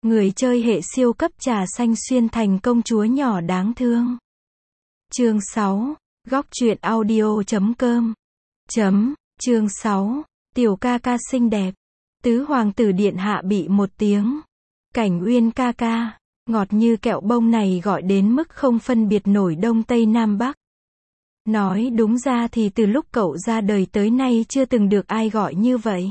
Người chơi hệ siêu cấp trà xanh xuyên thành công chúa nhỏ đáng thương. Chương 6, góc truyện audio.com. Chương 6, tiểu ca ca xinh đẹp. Tứ hoàng tử điện hạ bị một tiếng Cảnh Uyên ca ca, ngọt như kẹo bông này gọi đến mức không phân biệt nổi đông tây nam bắc. Nói đúng ra thì từ lúc cậu ra đời tới nay chưa từng được ai gọi như vậy.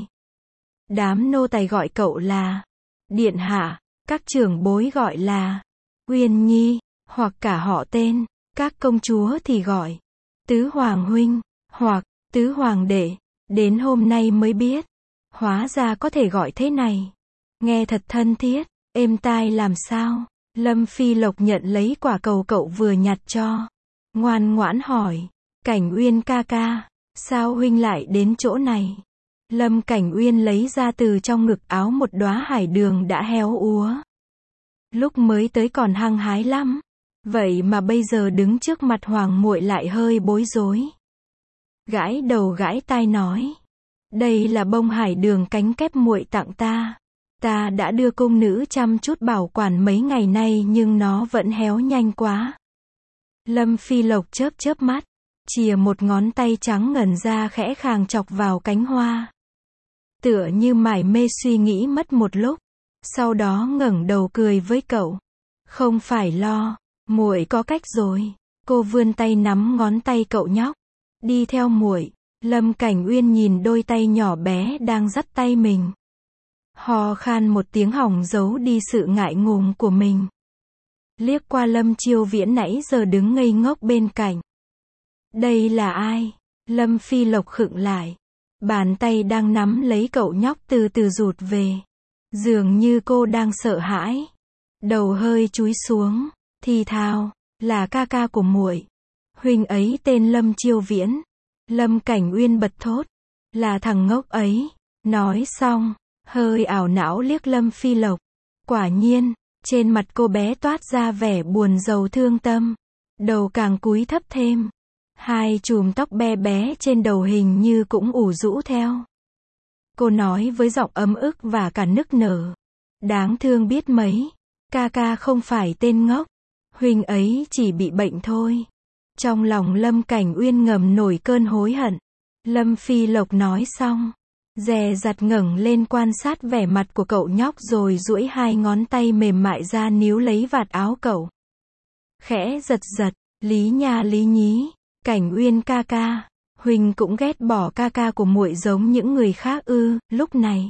Đám nô tài gọi cậu là điện hạ, các trưởng bối gọi là Uyên Nhi, hoặc cả họ tên. Các công chúa thì gọi tứ hoàng huynh, hoặc tứ hoàng đệ. Đến hôm nay mới biết, hóa ra có thể gọi thế này. Nghe thật thân thiết, êm tai làm sao. Lâm Phi Lộc nhận lấy quả cầu cậu vừa nhặt cho. Ngoan ngoãn hỏi, Cảnh Uyên ca ca, sao huynh lại đến chỗ này? Lâm Cảnh Uyên lấy ra từ trong ngực áo một đóa hải đường đã héo úa. Lúc mới tới còn hăng hái lắm, vậy mà bây giờ đứng trước mặt hoàng muội lại hơi bối rối. Gãi đầu gãi tai nói, đây là bông hải đường cánh kép muội tặng ta. Ta đã đưa cung nữ chăm chút bảo quản mấy ngày nay nhưng nó vẫn héo nhanh quá. Lâm Phi Lộc chớp chớp mắt, chìa một ngón tay trắng ngần ra khẽ khàng chọc vào cánh hoa. Tựa như mải mê suy nghĩ mất một lúc, sau đó ngẩng đầu cười với cậu. Không phải lo, muội có cách rồi. Cô vươn tay nắm ngón tay cậu nhóc. Đi theo muội. Lâm Cảnh Uyên nhìn đôi tay nhỏ bé đang dắt tay mình. Ho khan một tiếng hỏng giấu đi sự ngại ngùng của mình. Liếc qua Lâm Chiêu Viễn nãy giờ đứng ngây ngốc bên cạnh. Đây là ai? Lâm Phi Lộc khựng lại. Bàn tay đang nắm lấy cậu nhóc từ từ rụt về. Dường như cô đang sợ hãi. Đầu hơi chúi xuống, thì thào, là ca ca của muội. Huynh ấy tên Lâm Chiêu Viễn. Lâm Cảnh Uyên bật thốt, là thằng ngốc ấy. Nói xong, hơi ảo não liếc Lâm Phi Lộc. Quả nhiên, trên mặt cô bé toát ra vẻ buồn rầu thương tâm. Đầu càng cúi thấp thêm. Hai chùm tóc be bé trên đầu hình như cũng ủ rũ theo. Cô nói với giọng ấm ức và cả nức nở. Đáng thương biết mấy. Ca ca không phải tên ngốc. Huynh ấy chỉ bị bệnh thôi. Trong lòng Lâm Cảnh Uyên ngầm nổi cơn hối hận. Lâm Phi Lộc nói xong, dè dặt ngẩng lên quan sát vẻ mặt của cậu nhóc rồi duỗi hai ngón tay mềm mại ra níu lấy vạt áo cậu. Khẽ giật giật, lý nha lý nhí, Cảnh Uyên ca ca, huynh cũng ghét bỏ ca ca của muội giống những người khác ư? Lúc này,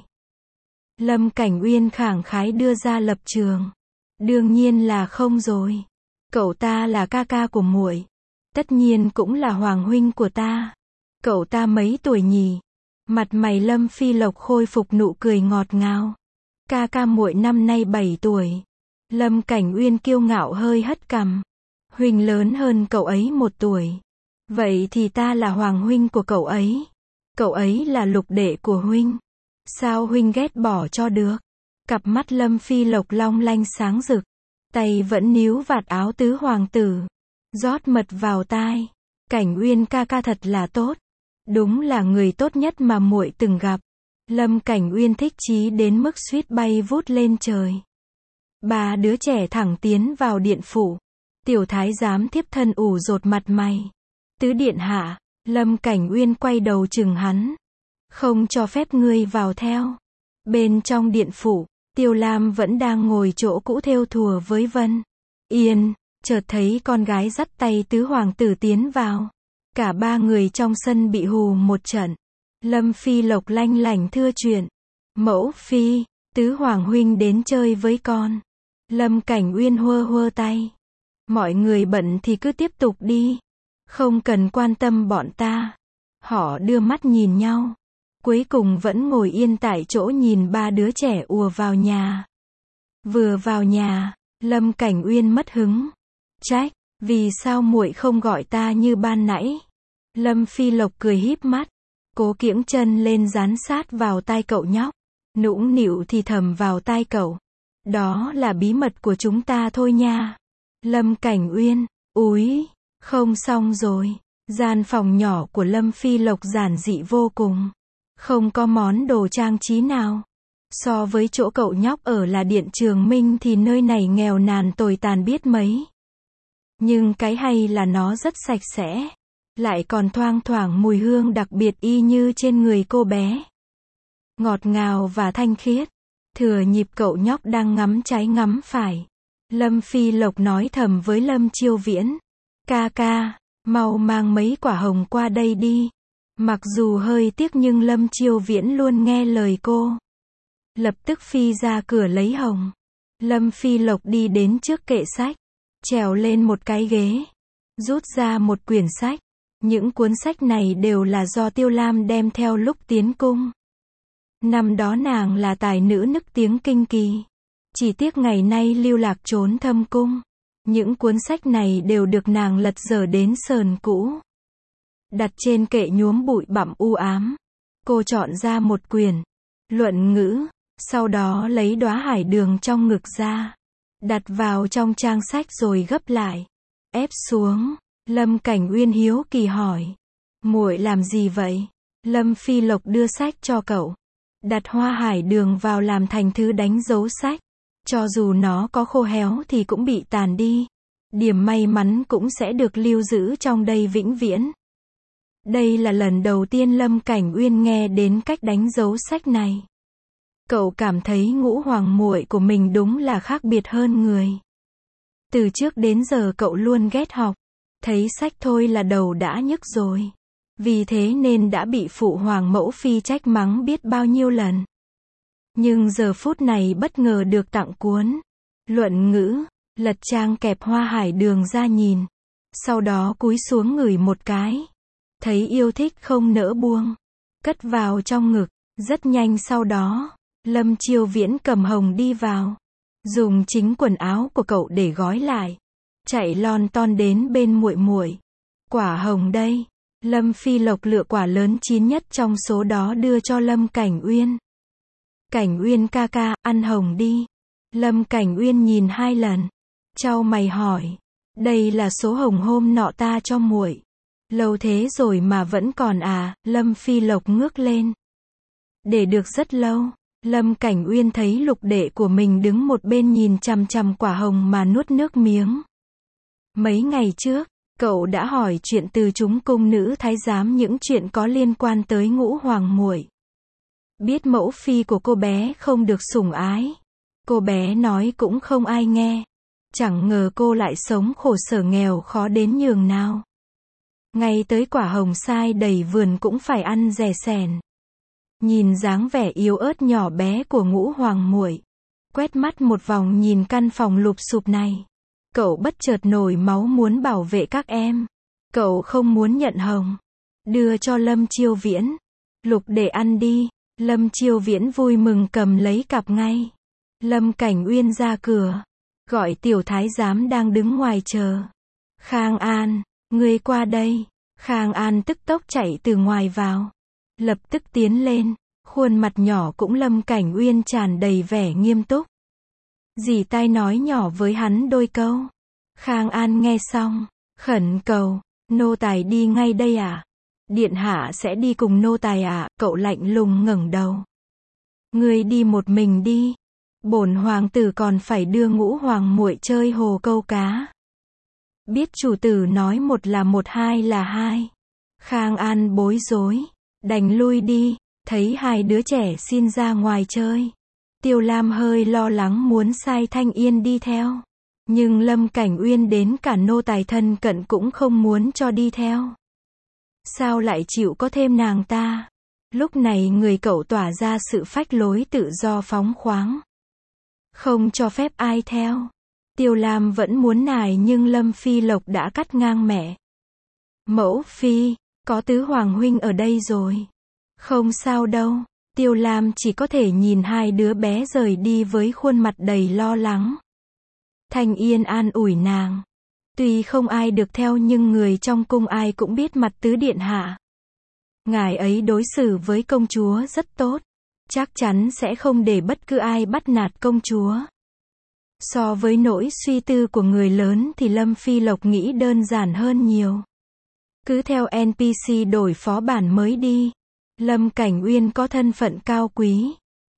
Lâm Cảnh Uyên khẳng khái đưa ra lập trường. Đương nhiên là không rồi. Cậu ta là ca ca của muội. Tất nhiên cũng là hoàng huynh của ta. Cậu ta mấy tuổi nhỉ? Mặt mày Lâm Phi Lộc khôi phục nụ cười ngọt ngào. Ca ca muội năm nay 7 tuổi. Lâm Cảnh Uyên kiêu ngạo hơi hất cằm. Huynh lớn hơn cậu ấy 1 tuổi. Vậy thì ta là hoàng huynh của cậu ấy. Cậu ấy là lục đệ của huynh. Sao huynh ghét bỏ cho được? Cặp mắt Lâm Phi Lộc long lanh sáng rực. Tay vẫn níu vạt áo tứ hoàng tử. Rót mật vào tai. Cảnh Uyên ca ca thật là tốt. Đúng là người tốt nhất mà muội từng gặp. Lâm Cảnh Uyên thích chí đến mức suýt bay vút lên trời. Ba đứa trẻ thẳng tiến vào điện phủ. Tiểu thái giám thiếp thân ủ rột mặt mày. Tứ điện hạ. Lâm Cảnh Uyên quay đầu chừng hắn. Không cho phép ngươi vào theo. Bên trong điện phủ, Tiêu Lam vẫn đang ngồi chỗ cũ thêu thùa với Vân Yên. Chợt thấy con gái dắt tay tứ hoàng tử tiến vào. Cả ba người trong sân bị hù một trận. Lâm Phi Lộc lanh lảnh thưa chuyện. Mẫu phi, tứ hoàng huynh đến chơi với con. Lâm Cảnh Uyên hơ hơ tay. Mọi người bận thì cứ tiếp tục đi. Không cần quan tâm bọn ta. Họ đưa mắt nhìn nhau. Cuối cùng vẫn ngồi yên tại chỗ nhìn ba đứa trẻ ùa vào nhà. Vừa vào nhà, Lâm Cảnh Uyên mất hứng. Trách, vì sao muội không gọi ta như ban nãy? Lâm Phi Lộc cười híp mắt, cố kiễng chân lên dán sát vào tai cậu nhóc, nũng nịu thì thầm vào tai cậu. Đó là bí mật của chúng ta thôi nha. Lâm Cảnh Uyên, úi, không xong rồi. Gian phòng nhỏ của Lâm Phi Lộc giản dị vô cùng. Không có món đồ trang trí nào. So với chỗ cậu nhóc ở là Điện Trường Minh thì nơi này nghèo nàn tồi tàn biết mấy. Nhưng cái hay là nó rất sạch sẽ. Lại còn thoang thoảng mùi hương đặc biệt y như trên người cô bé. Ngọt ngào và thanh khiết. Thừa nhịp cậu nhóc đang ngắm trái ngắm phải. Lâm Phi Lộc nói thầm với Lâm Chiêu Viễn. Ca ca, mau mang mấy quả hồng qua đây đi. Mặc dù hơi tiếc nhưng Lâm Chiêu Viễn luôn nghe lời cô. Lập tức phi ra cửa lấy hồng. Lâm Phi Lộc đi đến trước kệ sách. Trèo lên một cái ghế. Rút ra một quyển sách. Những cuốn sách này đều là do Tiêu Lam đem theo lúc tiến cung. Năm đó nàng là tài nữ nức tiếng kinh kỳ. Chỉ tiếc ngày nay lưu lạc trốn thâm cung. Những cuốn sách này đều được nàng lật dở đến sờn cũ. Đặt trên kệ nhuốm bụi bặm u ám. Cô chọn ra một quyển. Luận ngữ. Sau đó lấy đóa hải đường trong ngực ra. Đặt vào trong trang sách rồi gấp lại. Ép xuống. Lâm Cảnh Uyên hiếu kỳ hỏi. Muội làm gì vậy? Lâm Phi Lộc đưa sách cho cậu. Đặt hoa hải đường vào làm thành thứ đánh dấu sách. Cho dù nó có khô héo thì cũng bị tàn đi. Điểm may mắn cũng sẽ được lưu giữ trong đây vĩnh viễn. Đây là lần đầu tiên Lâm Cảnh Uyên nghe đến cách đánh dấu sách này. Cậu cảm thấy Ngũ Hoàng muội của mình đúng là khác biệt hơn người. Từ trước đến giờ cậu luôn ghét học. Thấy sách thôi là đầu đã nhức rồi. Vì thế nên đã bị phụ hoàng mẫu phi trách mắng biết bao nhiêu lần. Nhưng giờ phút này bất ngờ được tặng cuốn Luận ngữ, lật trang kẹp hoa hải đường ra nhìn. Sau đó cúi xuống ngửi một cái. Thấy yêu thích không nỡ buông. Cất vào trong ngực. Rất nhanh sau đó, Lâm Chiêu Viễn cầm hồng đi vào. Dùng chính quần áo của cậu để gói lại. Chạy lon ton đến bên muội muội. Quả hồng đây. Lâm Phi Lộc lựa quả lớn chín nhất trong số đó đưa cho Lâm Cảnh Uyên. Cảnh Uyên ca ca, ăn hồng đi. Lâm Cảnh Uyên nhìn 2 lần. Chau mày hỏi. Đây là số hồng hôm nọ ta cho muội. Lâu thế rồi mà vẫn còn à? Lâm Phi Lộc ngước lên. Để được rất lâu. Lâm Cảnh Uyên thấy lục đệ của mình đứng một bên nhìn chằm chằm quả hồng mà nuốt nước miếng. Mấy ngày trước, cậu đã hỏi chuyện từ chúng cung nữ thái giám những chuyện có liên quan tới Ngũ Hoàng muội. Biết mẫu phi của cô bé không được sủng ái. Cô bé nói cũng không ai nghe. Chẳng ngờ cô lại sống khổ sở nghèo khó đến nhường nào. Ngay tới quả hồng sai đầy vườn cũng phải ăn rẻ sẻn. Nhìn dáng vẻ yếu ớt nhỏ bé của Ngũ Hoàng muội, quét mắt một vòng nhìn căn phòng lụp xụp này, cậu bất chợt nổi máu muốn bảo vệ các em. Cậu không muốn nhận hồng. Đưa cho Lâm Chiêu Viễn. Lục để ăn đi. Lâm Chiêu Viễn vui mừng cầm lấy cặp ngay. Lâm Cảnh Uyên ra cửa. Gọi tiểu thái giám đang đứng ngoài chờ. Khang An, ngươi qua đây. Khang An tức tốc chạy từ ngoài vào. Lập tức tiến lên. Khuôn mặt nhỏ cũng Lâm Cảnh Uyên tràn đầy vẻ nghiêm túc. Dì tai nói nhỏ với hắn đôi câu. Khang An nghe xong, khẩn cầu. Nô tài đi ngay đây à? Điện hạ sẽ đi cùng nô tài à? Cậu lạnh lùng ngẩng đầu. Ngươi đi một mình đi. Bổn hoàng tử còn phải đưa Ngũ Hoàng muội chơi hồ câu cá. Biết chủ tử nói một là một, hai là hai. Khang An bối rối. Đành lui đi. Thấy 2 đứa trẻ xin ra ngoài chơi. Tiêu Lam hơi lo lắng muốn sai Thanh Yên đi theo. Nhưng Lâm Cảnh Uyên đến cả nô tài thân cận cũng không muốn cho đi theo. Sao lại chịu có thêm nàng ta? Lúc này người cậu tỏa ra sự phách lối tự do phóng khoáng. Không cho phép ai theo. Tiêu Lam vẫn muốn nài nhưng Lâm Phi Lộc đã cắt ngang mẹ. Mẫu phi, có tứ hoàng huynh ở đây rồi. Không sao đâu. Tiêu Lam chỉ có thể nhìn 2 đứa bé rời đi với khuôn mặt đầy lo lắng. Thanh Yên an ủi nàng. Tuy không ai được theo nhưng người trong cung ai cũng biết mặt tứ điện hạ. Ngài ấy đối xử với công chúa rất tốt. Chắc chắn sẽ không để bất cứ ai bắt nạt công chúa. So với nỗi suy tư của người lớn thì Lâm Phi Lộc nghĩ đơn giản hơn nhiều. Cứ theo NPC đổi phó bản mới đi. Lâm Cảnh Uyên có thân phận cao quý.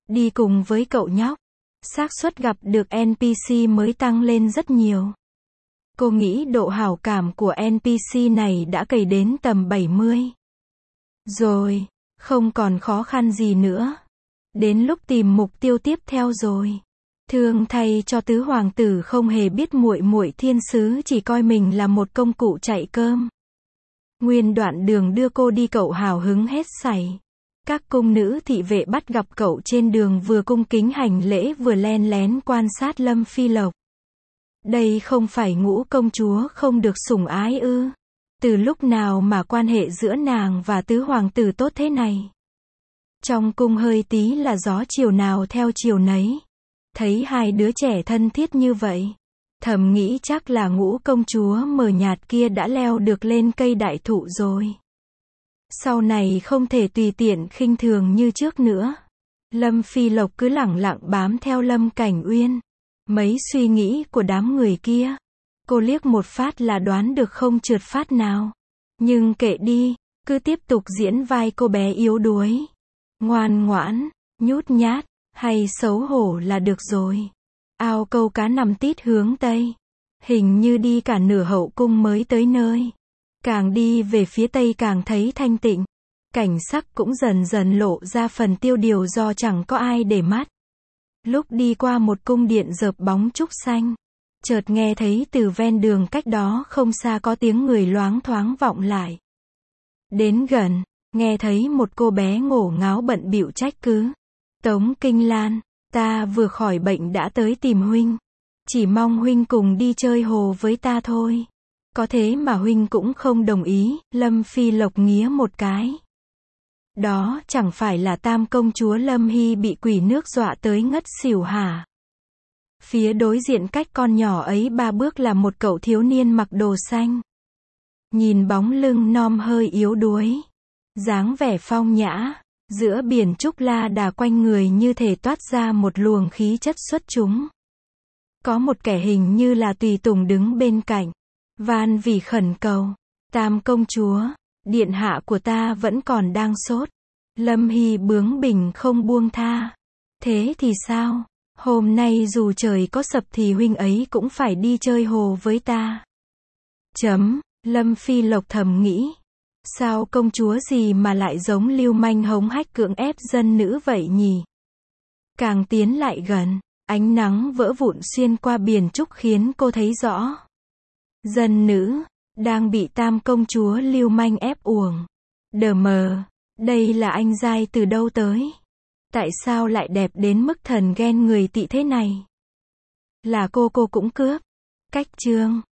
Đi cùng với cậu nhóc, xác suất gặp được NPC mới tăng lên rất nhiều. Cô nghĩ độ hảo cảm của NPC này đã cày đến tầm 70. Rồi, không còn khó khăn gì nữa. Đến lúc tìm mục tiêu tiếp theo rồi. Thương thay cho tứ hoàng tử không hề biết muội muội thiên sứ chỉ coi mình là một công cụ chạy cơm. Nguyên đoạn đường đưa cô đi cậu hào hứng hết sảy. Các cung nữ thị vệ bắt gặp cậu trên đường vừa cung kính hành lễ vừa len lén quan sát Lâm Phi Lộc. Đây không phải Ngũ công chúa không được sủng ái ư? Từ lúc nào mà quan hệ giữa nàng và tứ hoàng tử tốt thế này? Trong cung hơi tí là gió chiều nào theo chiều nấy. Thấy hai đứa trẻ thân thiết như vậy, thầm nghĩ chắc là Ngũ công chúa mờ nhạt kia đã leo được lên cây đại thụ rồi. Sau này không thể tùy tiện khinh thường như trước nữa. Lâm Phi Lộc cứ lẳng lặng bám theo Lâm Cảnh Uyên. Mấy suy nghĩ của đám người kia, cô liếc một phát là đoán được không trượt phát nào. Nhưng kệ đi, cứ tiếp tục diễn vai cô bé yếu đuối. Ngoan ngoãn, nhút nhát, hay xấu hổ là được rồi. Ao câu cá nằm tít hướng Tây. Hình như đi cả nửa hậu cung mới tới nơi. Càng đi về phía Tây càng thấy thanh tịnh. Cảnh sắc cũng dần dần lộ ra phần tiêu điều do chẳng có ai để mắt. Lúc đi qua một cung điện rợp bóng trúc xanh, chợt nghe thấy từ ven đường cách đó không xa có tiếng người loáng thoáng vọng lại. Đến gần, nghe thấy một cô bé ngổ ngáo bận bịu trách cứ. Tống Kinh Lan, ta vừa khỏi bệnh đã tới tìm huynh. Chỉ mong huynh cùng đi chơi hồ với ta thôi. Có thế mà huynh cũng không đồng ý, Lâm Phi Lộc nghía một cái. Đó chẳng phải là tam công chúa Lâm Hy bị quỷ nước dọa tới ngất xỉu hả? Phía đối diện cách con nhỏ ấy 3 bước là một cậu thiếu niên mặc đồ xanh. Nhìn bóng lưng non hơi yếu đuối, dáng vẻ phong nhã, giữa biển trúc la đà quanh người như thể toát ra một luồng khí chất xuất chúng. Có một kẻ hình như là tùy tùng đứng bên cạnh, van vì khẩn cầu. Tam công chúa, điện hạ của ta vẫn còn đang sốt. Lâm Hy bướng bỉnh không buông tha. Thế thì sao? Hôm nay dù trời có sập thì huynh ấy cũng phải đi chơi hồ với ta. Lâm Phi Lộc thầm nghĩ. Sao công chúa gì mà lại giống lưu manh hống hách cưỡng ép dân nữ vậy nhỉ? Càng tiến lại gần, ánh nắng vỡ vụn xuyên qua biển trúc khiến cô thấy rõ. Dân nữ, đang bị tam công chúa lưu manh ép uổng. Đờ mờ, đây là anh giai từ đâu tới? Tại sao lại đẹp đến mức thần ghen người tị thế này? Là cô cũng cướp. Cách chương